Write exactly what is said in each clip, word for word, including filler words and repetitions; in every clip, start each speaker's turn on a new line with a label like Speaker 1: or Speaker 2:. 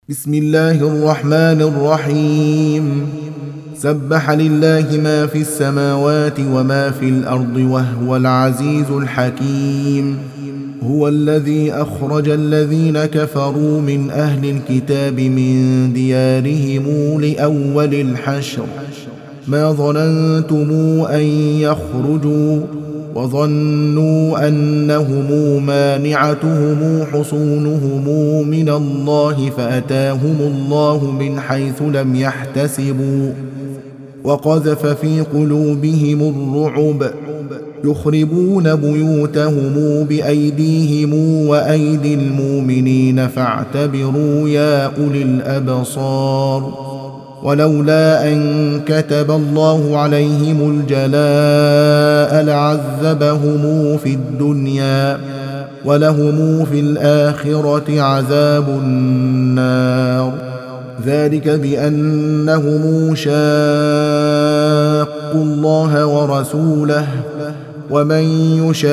Speaker 1: بسم الله الرحمن الرحيم. سبح لله ما في السماوات وما في الأرض وهو العزيز الحكيم. هو الذي أخرج الذين كفروا من أهل الكتاب من ديارهم لأول الحشر ما ظننتم أن يخرجوا وظنوا أنهم مانعتهم حصونهم من الله فأتاهم الله من حيث لم يحتسبوا وقذف في قلوبهم الرعب يخربون بيوتهم بأيديهم وأيدي المؤمنين فاعتبروا يا أولي الأبصار. ولولا أن كتب الله عليهم الجلاء لعذبهم في الدنيا ولهم في الآخرة عذاب النار. ذلك بأنهم شاقوا الله ورسوله ومن يشاق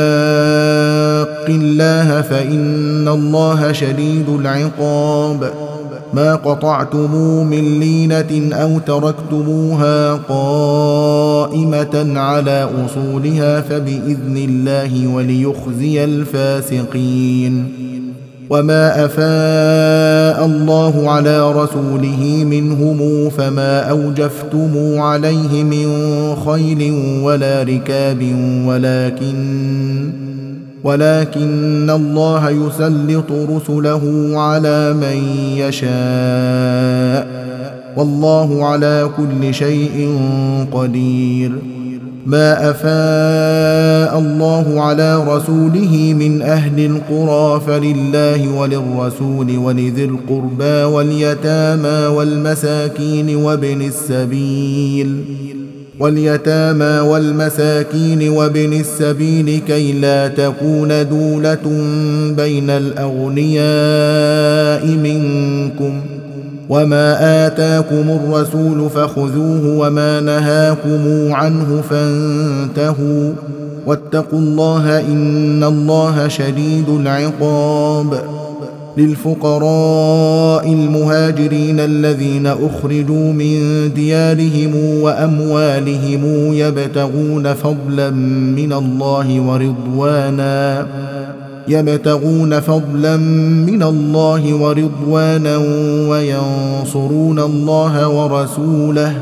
Speaker 1: الله فإن الله شديد العقاب. ما قطعتم من لينة أو تركتموها قائمة على أصولها فبإذن الله وليخزي الفاسقين. وما أفاء الله على رسوله منهم فما أوجفتم عليه من خيل ولا ركاب ولكن ولكن الله يسلط رسله على من يشاء والله على كل شيء قدير. ما أفاء الله على رسوله من أهل القرى فلله وللرسول ولذي القربى واليتامى والمساكين وابن السبيل واليتامى والمساكين وابن السبيل كي لا تكون دولة بين الأغنياء منكم. وما آتاكم الرسول فخذوه وما نهاكم عنه فانتهوا واتقوا الله إن الله شديد العقاب. للفقراء المهاجرين الذين أخرجوا من ديارهم وأموالهم يبتغون فضلا من الله ورضوانا يبتغون فضلا من الله ورضوانا وينصرون الله ورسوله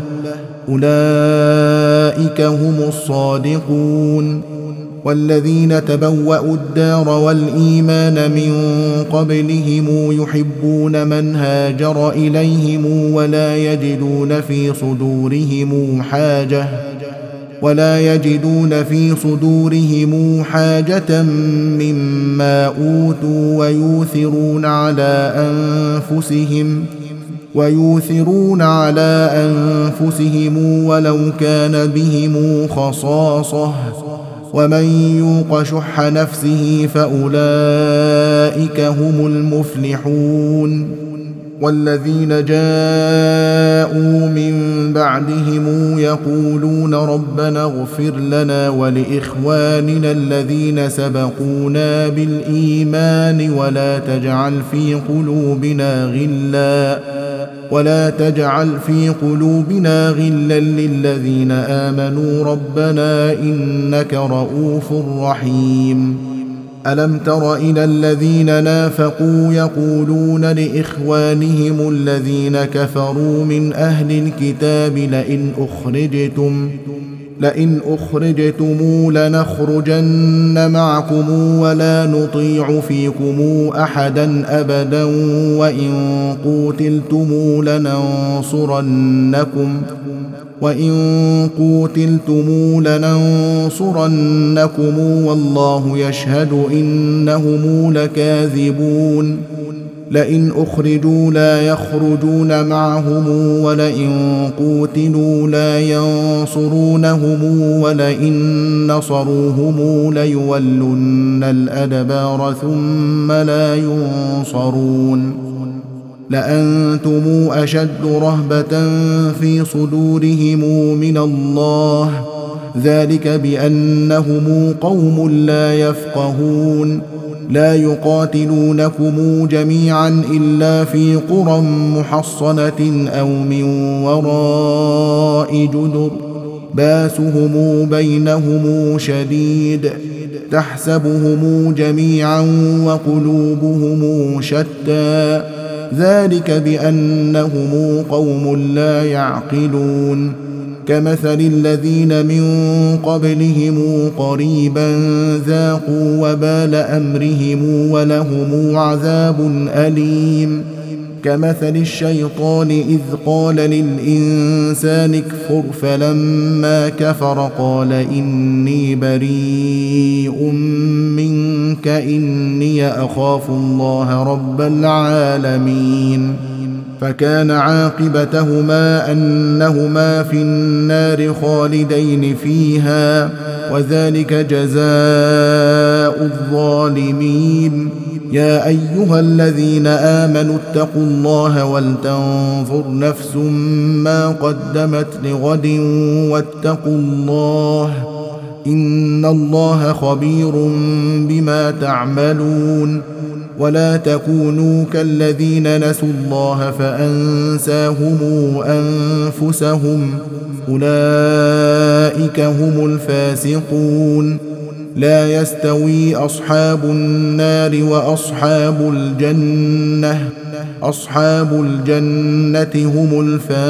Speaker 1: أولئك هم الصادقون. والذين تبوأوا الدار والإيمان من قبلهم يحبون من هاجر إليهم ولا يجدون في صدورهم حاجة ولا يجدون في صدورهم حاجة مما أوتوا ويؤثرون على أنفسهم ويؤثرون على أنفسهم ولو كان بهم خصاصة ومن يوق شح نفسه فأولئك هم المفلحون. والذين جاءوا من بعدهم يقولون ربنا اغفر لنا ولإخواننا الذين سبقونا بالإيمان ولا تجعل في قلوبنا غلا ولا تجعل في قلوبنا غلا للذين آمنوا ربنا إنك رؤوف رحيم. ألم تر إلى الذين نافقوا يقولون لإخوانهم الذين كفروا من أهل الكتاب لئن أخرجتم لئن أخرجتم لنخرجن معكم ولا نطيع فيكم أحدا أبدا وإن قوتلتم لننصرنكم وإن قوتلتم لننصرنكم والله يشهد إنهم لكاذبون. لئن أخرجوا لا يخرجون معهم ولئن قوتلوا لا ينصرونهم ولئن نصروهم ليولن الأدبار ثم لا ينصرون. لأنتم أشد رهبة في صدورهم من الله ذلك بأنهم قوم لا يفقهون لا يقاتلونكم جميعا إلا في قرى محصنة أو من وراء جدر باسهم بينهم شديد تحسبهم جميعا وقلوبهم شتى ذلك بأنهم قوم لا يعقلون كمثل الذين من قبلهم قريبا ذاقوا وبال أمرهم ولهم عذاب أليم كمثل الشيطان إذ قال للإنسان اكفر فلما كفر قال إني بريء منك إني أخاف الله رب العالمين فكان عاقبتهما أنهما في النار خالدين فيها وذلك جزاء الظالمين يا أيها الذين آمنوا اتقوا الله ولتنظر نفس ما قدمت لغد واتقوا الله إن الله خبير بما تعملون ولا تكونوا كالذين نسوا الله فأنساهم أنفسهم أولئك هم الفاسقون لا يستوي أصحاب النار وأصحاب الجنة أصحاب الجنة هم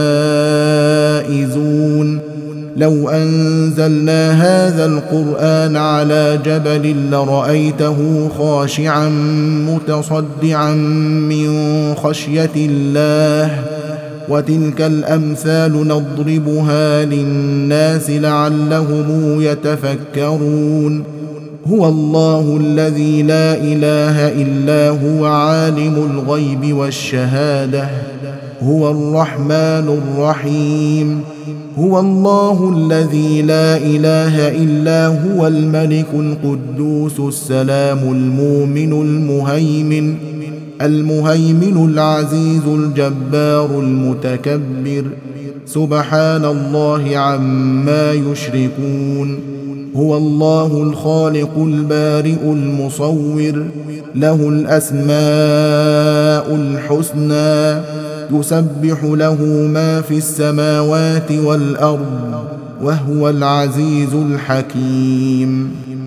Speaker 1: الفائزون لو أنزلنا هذا القرآن على جبل لرأيته خاشعا متصدعا من خشية الله وتلك الأمثال نضربها للناس لعلهم يتفكرون هو الله الذي لا إله إلا هو عالم الغيب والشهادة هو الرحمن الرحيم هو الله الذي لا إله إلا هو الملك القدوس السلام المؤمن المهيمن المهيمن العزيز الجبار المتكبر سبحان الله عما يشركون هو الله الخالق البارئ المصور له الأسماء الحسنى يسبح له ما في السماوات والأرض وهو العزيز الحكيم